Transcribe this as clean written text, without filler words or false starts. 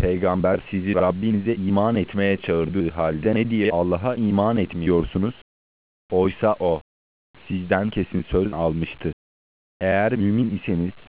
peygamber sizi Rabbinize iman etmeye çağırdığı halde ne diye Allah'a iman etmiyorsunuz? Oysa o, sizden kesin söz almıştı. Eğer mümin iseniz,